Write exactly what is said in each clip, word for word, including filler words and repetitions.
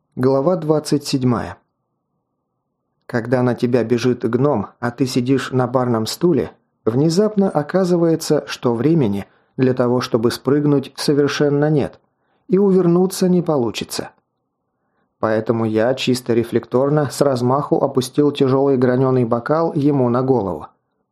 Глава двадцать седьмая. Когда на тебя бежит гном, а ты сидишь на барном стуле, внезапно оказывается, что времени для того, чтобы спрыгнуть, совершенно нет, и увернуться не получится. Поэтому я чисто рефлекторно с размаху опустил тяжелый граненый бокал ему на голову.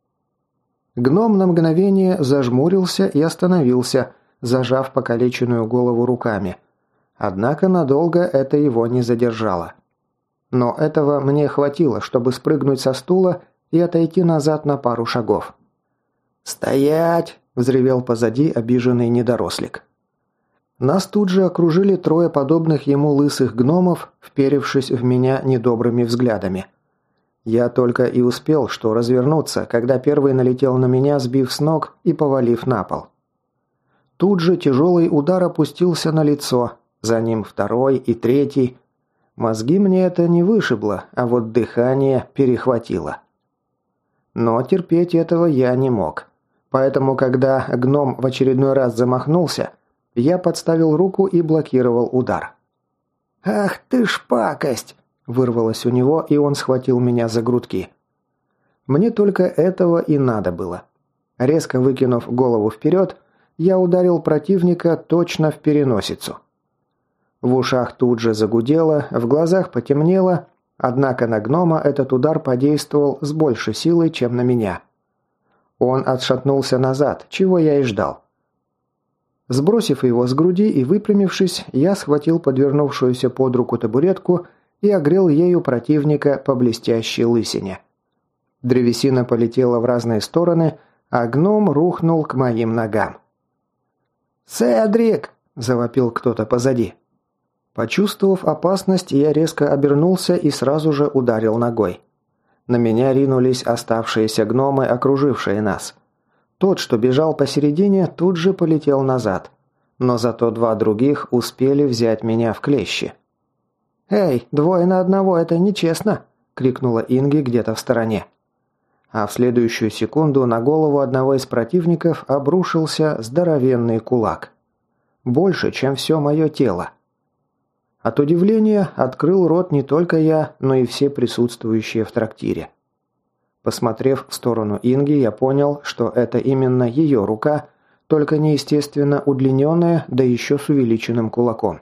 Гном на мгновение зажмурился и остановился, зажав покалеченную голову руками. Однако надолго это его не задержало. Но этого мне хватило, чтобы спрыгнуть со стула и отойти назад на пару шагов. «Стоять!» – взревел позади обиженный недорослик. Нас тут же окружили трое подобных ему лысых гномов, вперевшись в меня недобрыми взглядами. Я только и успел, что развернуться, когда первый налетел на меня, сбив с ног и повалив на пол. Тут же тяжелый удар опустился на лицо, за ним второй и третий. Мозги мне это не вышибло, а вот дыхание перехватило. Но терпеть этого я не мог. Поэтому, когда гном в очередной раз замахнулся, я подставил руку и блокировал удар. «Ах ты ж пакость!» – вырвалось у него, и он схватил меня за грудки. Мне только этого и надо было. Резко выкинув голову вперед, я ударил противника точно в переносицу. В ушах тут же загудело, в глазах потемнело, однако на гнома этот удар подействовал с большей силой, чем на меня. Он отшатнулся назад, чего я и ждал. Сбросив его с груди и выпрямившись, я схватил подвернувшуюся под руку табуретку и огрел ею противника по блестящей лысине. Древесина полетела в разные стороны, а гном рухнул к моим ногам. «Седрик!» – завопил кто-то позади. Почувствовав опасность, я резко обернулся и сразу же ударил ногой. На меня ринулись оставшиеся гномы, окружившие нас. Тот, что бежал посередине, тут же полетел назад. Но зато два других успели взять меня в клещи. «Эй, двое на одного, это нечестно!» – крикнула Инги где-то в стороне. А в следующую секунду на голову одного из противников обрушился здоровенный кулак. Больше, чем все мое тело. От удивления открыл рот не только я, но и все присутствующие в трактире. Посмотрев в сторону Инги, я понял, что это именно ее рука, только неестественно удлиненная, да еще с увеличенным кулаком.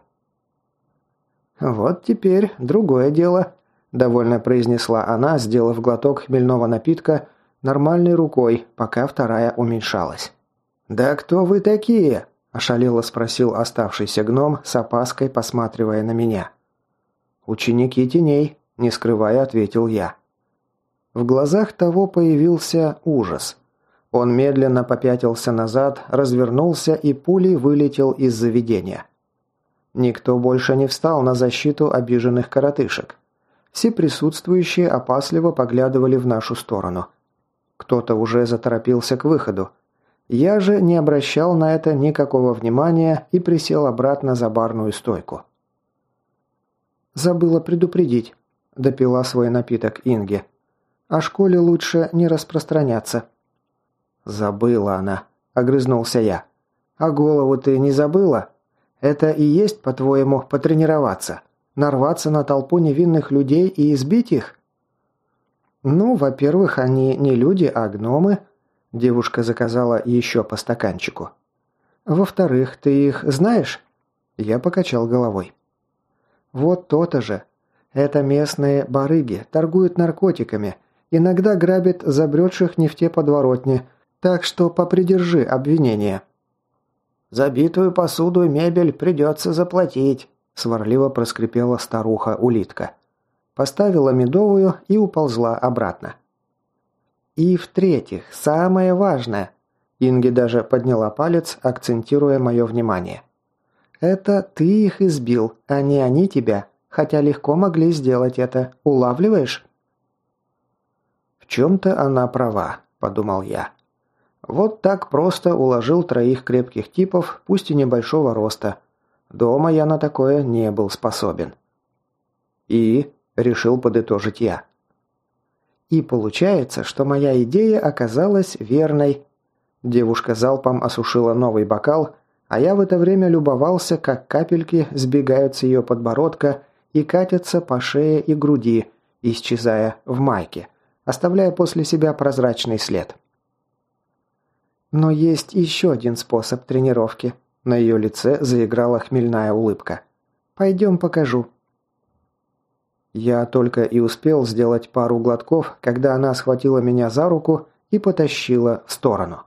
«Вот теперь другое дело», – довольно произнесла она, сделав глоток хмельного напитка нормальной рукой, пока вторая уменьшалась. «Да кто вы такие?» – ошалело спросил оставшийся гном, с опаской посматривая на меня. «Ученики теней», – не скрывая, ответил я. В глазах того появился ужас. Он медленно попятился назад, развернулся и пулей вылетел из заведения. Никто больше не встал на защиту обиженных коротышек. Все присутствующие опасливо поглядывали в нашу сторону. Кто-то уже заторопился к выходу. Я же не обращал на это никакого внимания и присел обратно за барную стойку. «Забыла предупредить», – допила свой напиток Инге. «О школе лучше не распространяться». «Забыла она», – огрызнулся я. «А голову ты не забыла? Это и есть, по-твоему, потренироваться? Нарваться на толпу невинных людей и избить их?» «Ну, во-первых, они не люди, а гномы». Девушка заказала еще по стаканчику. «Во-вторых, ты их знаешь?» Я покачал головой. «Вот то-то же. Это местные барыги, торгуют наркотиками, иногда грабят забредших не в те подворотни, так что попридержи обвинение». «За битую посуду и мебель придется заплатить», – сварливо проскрипела старуха-улитка. Поставила медовую и уползла обратно. «И в-третьих, самое важное», – Инги даже подняла палец, акцентируя мое внимание. «Это ты их избил, а не они тебя, хотя легко могли сделать это. Улавливаешь?» «В чем-то она права», – подумал я. «Вот так просто уложил троих крепких типов, пусть и небольшого роста. Дома я на такое не был способен». «И?» – решил подытожить я. «И получается, что моя идея оказалась верной». Девушка залпом осушила новый бокал, а я в это время любовался, как капельки сбегают с ее подбородка и катятся по шее и груди, исчезая в майке, оставляя после себя прозрачный след. Но есть еще один способ тренировки. На ее лице заиграла хмельная улыбка. «Пойдем покажу». Я только и успел сделать пару глотков, когда она схватила меня за руку и потащила в сторону.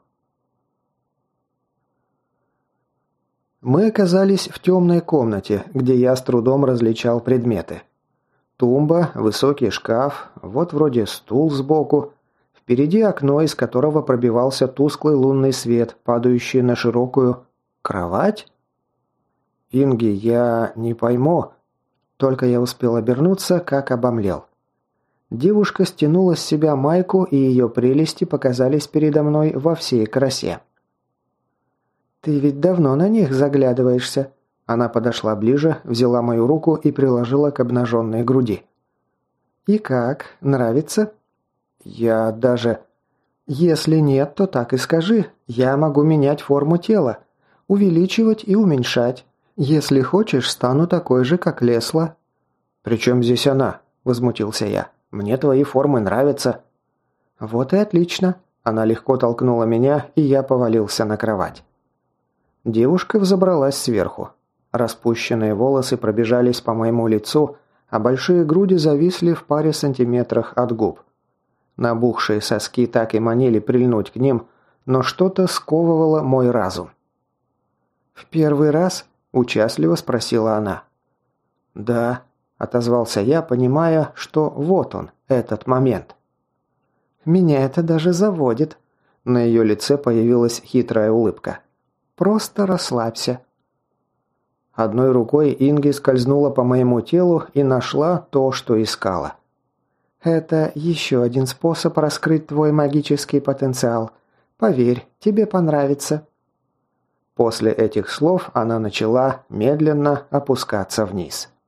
Мы оказались в темной комнате, где я с трудом различал предметы. Тумба, высокий шкаф, вот вроде стул сбоку. Впереди окно, из которого пробивался тусклый лунный свет, падающий на широкую кровать. «Инги, я не пойму». Только я успел обернуться, как обомлел. Девушка стянула с себя майку, и ее прелести показались передо мной во всей красе. «Ты ведь давно на них заглядываешься». Она подошла ближе, взяла мою руку и приложила к обнаженной груди. «И как? Нравится?» «Я даже...» «Если нет, то так и скажи. Я могу менять форму тела, увеличивать и уменьшать. Если хочешь, стану такой же, как Лесла». «При чем здесь она?» – возмутился я. «Мне твои формы нравятся». «Вот и отлично». Она легко толкнула меня, и я повалился на кровать. Девушка взобралась сверху. Распущенные волосы пробежались по моему лицу, а большие груди зависли в паре сантиметрах от губ. Набухшие соски так и манили прильнуть к ним, но что-то сковывало мой разум. «В первый раз?» – участливо спросила она. «Да», – отозвался я, понимая, что вот он, этот момент. «Меня это даже заводит». На ее лице появилась хитрая улыбка. «Просто расслабься». Одной рукой Инги скользнула по моему телу и нашла то, что искала. «Это еще один способ раскрыть твой магический потенциал. Поверь, тебе понравится». После этих слов она начала медленно опускаться вниз.